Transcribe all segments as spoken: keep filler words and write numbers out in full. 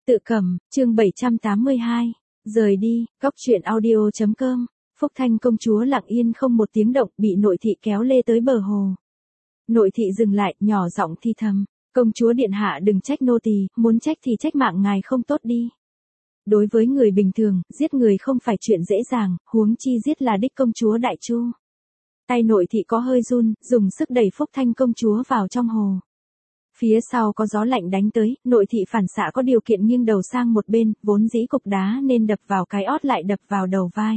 Tự cầm, chương bảy trăm tám mươi hai, rời đi, góc truyện audio chấm com. Phúc Thanh công chúa lặng yên không một tiếng động, bị nội thị kéo lê tới bờ hồ. Nội thị dừng lại, nhỏ giọng thi thầm, công chúa điện hạ đừng trách nô tỳ, muốn trách thì trách mạng ngài không tốt đi. Đối với người bình thường, giết người không phải chuyện dễ dàng, huống chi giết là đích công chúa Đại Chu. Tay nội thị có hơi run, dùng sức đẩy Phúc Thanh công chúa vào trong hồ. Phía sau có gió lạnh đánh tới, nội thị phản xạ có điều kiện nghiêng đầu sang một bên, vốn dĩ cục đá nên đập vào cái ót lại đập vào đầu vai.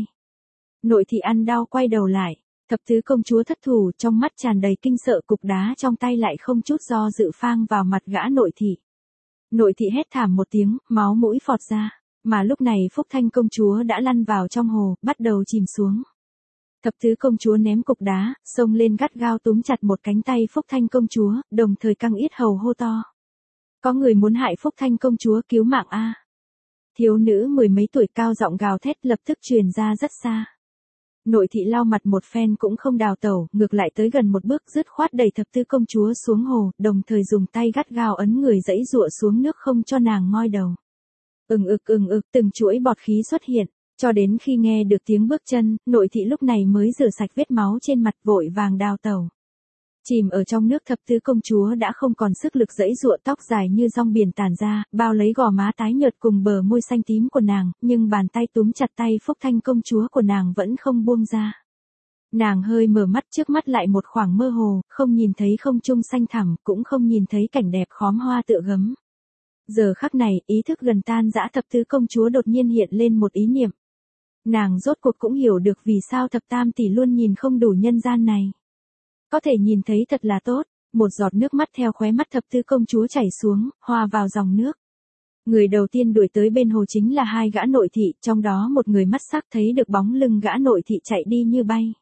Nội thị ăn đau quay đầu lại, thập tứ công chúa thất thủ, trong mắt tràn đầy kinh sợ, cục đá trong tay lại không chút do dự phang vào mặt gã nội thị. Nội thị hét thảm một tiếng, máu mũi phọt ra, mà lúc này Phúc Thanh công chúa đã lăn vào trong hồ, bắt đầu chìm xuống. Thập tứ công chúa ném cục đá, xông lên gắt gao túm chặt một cánh tay Phúc Thanh công chúa, đồng thời căng yết hầu hô to. Có người muốn hại Phúc Thanh công chúa, cứu mạng a! Thiếu nữ mười mấy tuổi cao giọng gào thét lập tức truyền ra rất xa. Nội thị lau mặt một phen cũng không đào tẩu, ngược lại tới gần một bước dứt khoát đẩy thập tứ công chúa xuống hồ, đồng thời dùng tay gắt gao ấn người dãy dụa xuống nước không cho nàng ngoi đầu. Ừng ực ừng ực từng chuỗi bọt khí xuất hiện. Cho đến khi nghe được tiếng bước chân, nội thị lúc này mới rửa sạch vết máu trên mặt, vội vàng đào tẩu. Chìm ở trong nước thập tứ công chúa đã không còn sức lực dãy dụa, tóc dài như rong biển tản ra, bao lấy gò má tái nhợt cùng bờ môi xanh tím của nàng, nhưng bàn tay túm chặt tay Phúc Thanh công chúa của nàng vẫn không buông ra. Nàng hơi mở mắt, trước mắt lại một khoảng mơ hồ, không nhìn thấy không trung xanh thẳm, cũng không nhìn thấy cảnh đẹp khóm hoa tựa gấm. Giờ khắc này, ý thức gần tan rã thập tứ công chúa đột nhiên hiện lên một ý niệm. Nàng rốt cuộc cũng hiểu được vì sao thập tam tỷ luôn nhìn không đủ nhân gian này. Có thể nhìn thấy thật là tốt, một giọt nước mắt theo khóe mắt thập tứ công chúa chảy xuống, hòa vào dòng nước. Người đầu tiên đuổi tới bên hồ chính là hai gã nội thị, trong đó một người mắt sắc thấy được bóng lưng gã nội thị chạy đi như bay.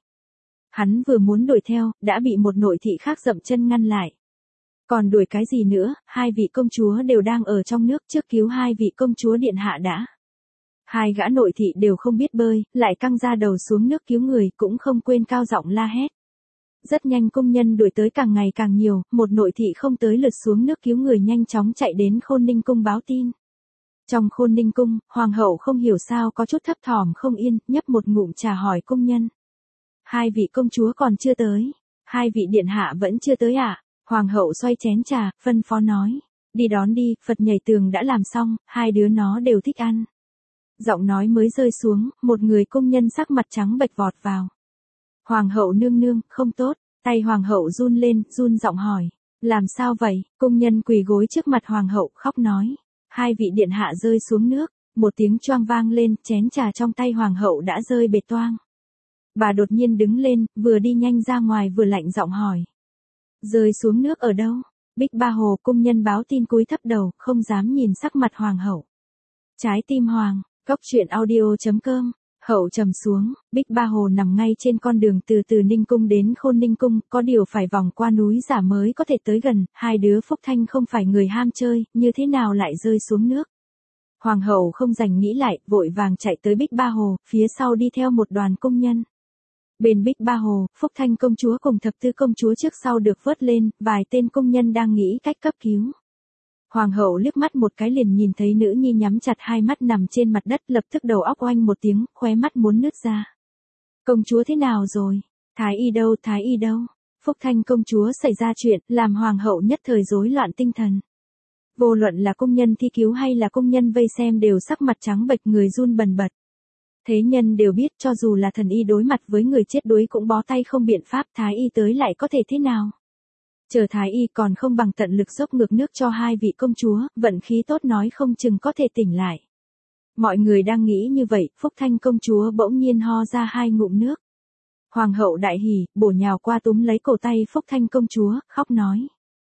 Hắn vừa muốn đuổi theo, đã bị một nội thị khác dậm chân ngăn lại. Còn đuổi cái gì nữa, hai vị công chúa đều đang ở trong nước, trước cứu hai vị công chúa điện hạ đã. Hai gã nội thị đều không biết bơi, lại căng ra đầu xuống nước cứu người, cũng không quên cao giọng la hét. Rất nhanh công nhân đuổi tới càng ngày càng nhiều, một nội thị không tới lượt xuống nước cứu người nhanh chóng chạy đến Khôn Ninh cung báo tin. Trong Khôn Ninh cung, hoàng hậu không hiểu sao có chút thấp thỏm không yên, nhấp một ngụm trà hỏi công nhân. Hai vị công chúa còn chưa tới, hai vị điện hạ vẫn chưa tới à? Hoàng hậu xoay chén trà, phân phó nói. Đi đón đi, Phật nhảy tường đã làm xong, hai đứa nó đều thích ăn. Giọng nói mới rơi xuống, một người công nhân sắc mặt trắng bệch vọt vào. Hoàng hậu nương nương, không tốt, tay hoàng hậu run lên, run giọng hỏi. Làm sao vậy? Công nhân quỳ gối trước mặt hoàng hậu, khóc nói. Hai vị điện hạ rơi xuống nước, một tiếng choang vang lên, chén trà trong tay hoàng hậu đã rơi bệt toang. Bà đột nhiên đứng lên, vừa đi nhanh ra ngoài vừa lạnh giọng hỏi. Rơi xuống nước ở đâu? Bích Ba Hồ, công nhân báo tin cúi thấp đầu, không dám nhìn sắc mặt hoàng hậu. Trái tim hoàng. Góc truyện audio chấm com, hậu trầm xuống, Bích Ba Hồ nằm ngay trên con đường từ từ Ninh Cung đến Khôn Ninh Cung, có điều phải vòng qua núi giả mới có thể tới gần, hai đứa Phúc Thanh không phải người ham chơi, như thế nào lại rơi xuống nước. Hoàng hậu không dành nghĩ lại, vội vàng chạy tới Bích Ba Hồ, phía sau đi theo một đoàn công nhân. Bên Bích Ba Hồ, Phúc Thanh công chúa cùng thập tứ công chúa trước sau được vớt lên, vài tên công nhân đang nghĩ cách cấp cứu. Hoàng hậu liếc mắt một cái liền nhìn thấy nữ nhi nhắm chặt hai mắt nằm trên mặt đất, lập tức đầu óc oanh một tiếng, khóe mắt muốn nứt ra. Công chúa thế nào rồi? Thái y đâu, thái y đâu? Phúc Thanh công chúa xảy ra chuyện, làm hoàng hậu nhất thời rối loạn tinh thần. Vô luận là công nhân thi cứu hay là công nhân vây xem đều sắc mặt trắng bệch, người run bần bật. Thế nhân đều biết cho dù là thần y đối mặt với người chết đuối cũng bó tay không biện pháp, thái y tới lại có thể thế nào? Chờ thái y còn không bằng tận lực dốc ngược nước cho hai vị công chúa, vận khí tốt nói không chừng có thể tỉnh lại. Mọi người đang nghĩ như vậy, Phúc Thanh công chúa bỗng nhiên ho ra hai ngụm nước. Hoàng hậu đại hỉ, bổ nhào qua túm lấy cổ tay Phúc Thanh công chúa, khóc nói.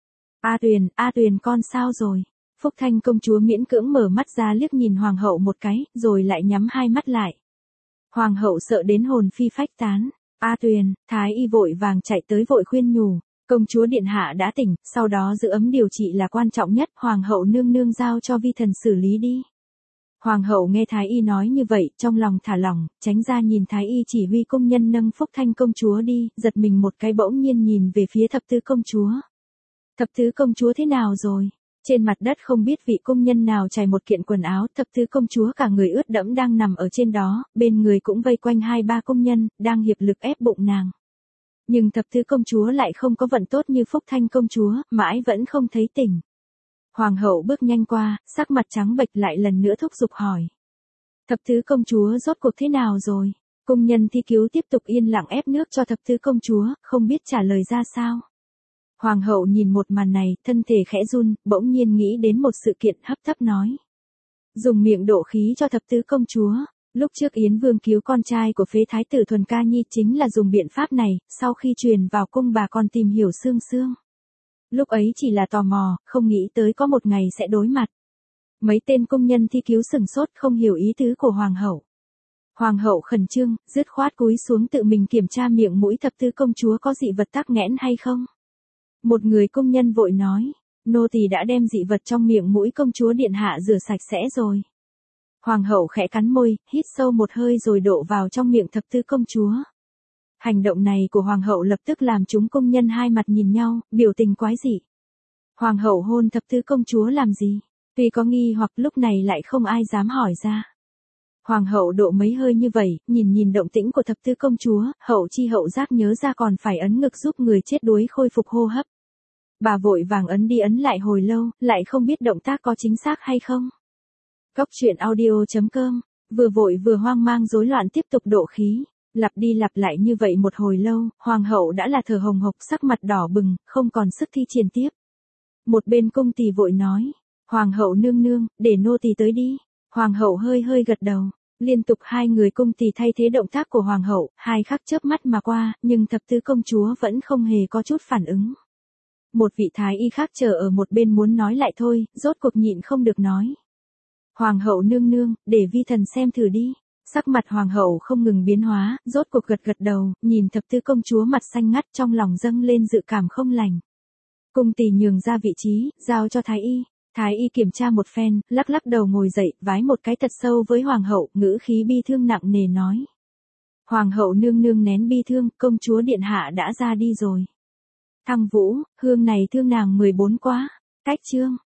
A Tuyền, A Tuyền con sao rồi? Phúc Thanh công chúa miễn cưỡng mở mắt ra liếc nhìn hoàng hậu một cái, rồi lại nhắm hai mắt lại. Hoàng hậu sợ đến hồn phi phách tán. A Tuyền, thái y vội vàng chạy tới vội khuyên nhủ. Công chúa điện hạ đã tỉnh, sau đó giữ ấm điều trị là quan trọng nhất, hoàng hậu nương nương giao cho vi thần xử lý đi. Hoàng hậu nghe thái y nói như vậy, trong lòng thả lỏng, tránh ra nhìn thái y chỉ huy công nhân nâng Phúc Thanh công chúa đi, giật mình một cái bỗng nhiên nhìn về phía thập tứ công chúa. Thập tứ công chúa thế nào rồi? Trên mặt đất không biết vị công nhân nào trải một kiện quần áo, thập tứ công chúa cả người ướt đẫm đang nằm ở trên đó, bên người cũng vây quanh hai ba công nhân, đang hiệp lực ép bụng nàng. Nhưng thập tứ công chúa lại không có vận tốt như Phúc Thanh công chúa, mãi vẫn không thấy tỉnh. Hoàng hậu bước nhanh qua, sắc mặt trắng bệch lại lần nữa thúc giục hỏi. Thập tứ công chúa rốt cuộc thế nào rồi? Công nhân thi cứu tiếp tục yên lặng ép nước cho thập tứ công chúa, không biết trả lời ra sao. Hoàng hậu nhìn một màn này, thân thể khẽ run, bỗng nhiên nghĩ đến một sự kiện, hấp tấp nói. Dùng miệng độ khí cho thập tứ công chúa. Lúc trước Yến Vương cứu con trai của phế thái tử Thuần Ca Nhi chính là dùng biện pháp này, sau khi truyền vào cung bà còn tìm hiểu Sương Sương. Lúc ấy chỉ là tò mò, không nghĩ tới có một ngày sẽ đối mặt. Mấy tên công nhân thi cứu sửng sốt không hiểu ý tứ của Hoàng hậu. Hoàng hậu khẩn trương, dứt khoát cúi xuống tự mình kiểm tra miệng mũi thập tứ công chúa có dị vật tắc nghẽn hay không. Một người công nhân vội nói, nô tỳ đã đem dị vật trong miệng mũi công chúa điện hạ rửa sạch sẽ rồi. Hoàng hậu khẽ cắn môi, hít sâu một hơi rồi đổ vào trong miệng thập tứ công chúa. Hành động này của hoàng hậu lập tức làm chúng công nhân hai mặt nhìn nhau, biểu tình quái dị. Hoàng hậu hôn thập tứ công chúa làm gì? Tuy có nghi hoặc lúc này lại không ai dám hỏi ra. Hoàng hậu độ mấy hơi như vậy, nhìn nhìn động tĩnh của thập tứ công chúa, hậu chi hậu giác nhớ ra còn phải ấn ngực giúp người chết đuối khôi phục hô hấp. Bà vội vàng ấn đi ấn lại hồi lâu, lại không biết động tác có chính xác hay không. Góc truyện audio chấm com, vừa vội vừa hoang mang rối loạn tiếp tục độ khí, lặp đi lặp lại như vậy một hồi lâu, hoàng hậu đã là thở hồng hộc sắc mặt đỏ bừng, không còn sức thi triển tiếp. Một bên cung tỳ vội nói, hoàng hậu nương nương, để nô tỳ tới đi. Hoàng hậu hơi hơi gật đầu, liên tục hai người cung tỳ thay thế động tác của hoàng hậu, hai khắc chớp mắt mà qua, nhưng thập tứ công chúa vẫn không hề có chút phản ứng. Một vị thái y khác chờ ở một bên muốn nói lại thôi, rốt cuộc nhịn không được nói. Hoàng hậu nương nương, để vi thần xem thử đi. Sắc mặt hoàng hậu không ngừng biến hóa, rốt cuộc gật gật đầu, nhìn thập tứ công chúa mặt xanh ngắt trong lòng dâng lên dự cảm không lành. Cung tỳ nhường ra vị trí, giao cho thái y. Thái y kiểm tra một phen, lắc lắc đầu ngồi dậy, vái một cái thật sâu với hoàng hậu, ngữ khí bi thương nặng nề nói. Hoàng hậu nương nương nén bi thương, công chúa điện hạ đã ra đi rồi. Thăng Vũ, hương này thương nàng mười bốn quá. Cách chương.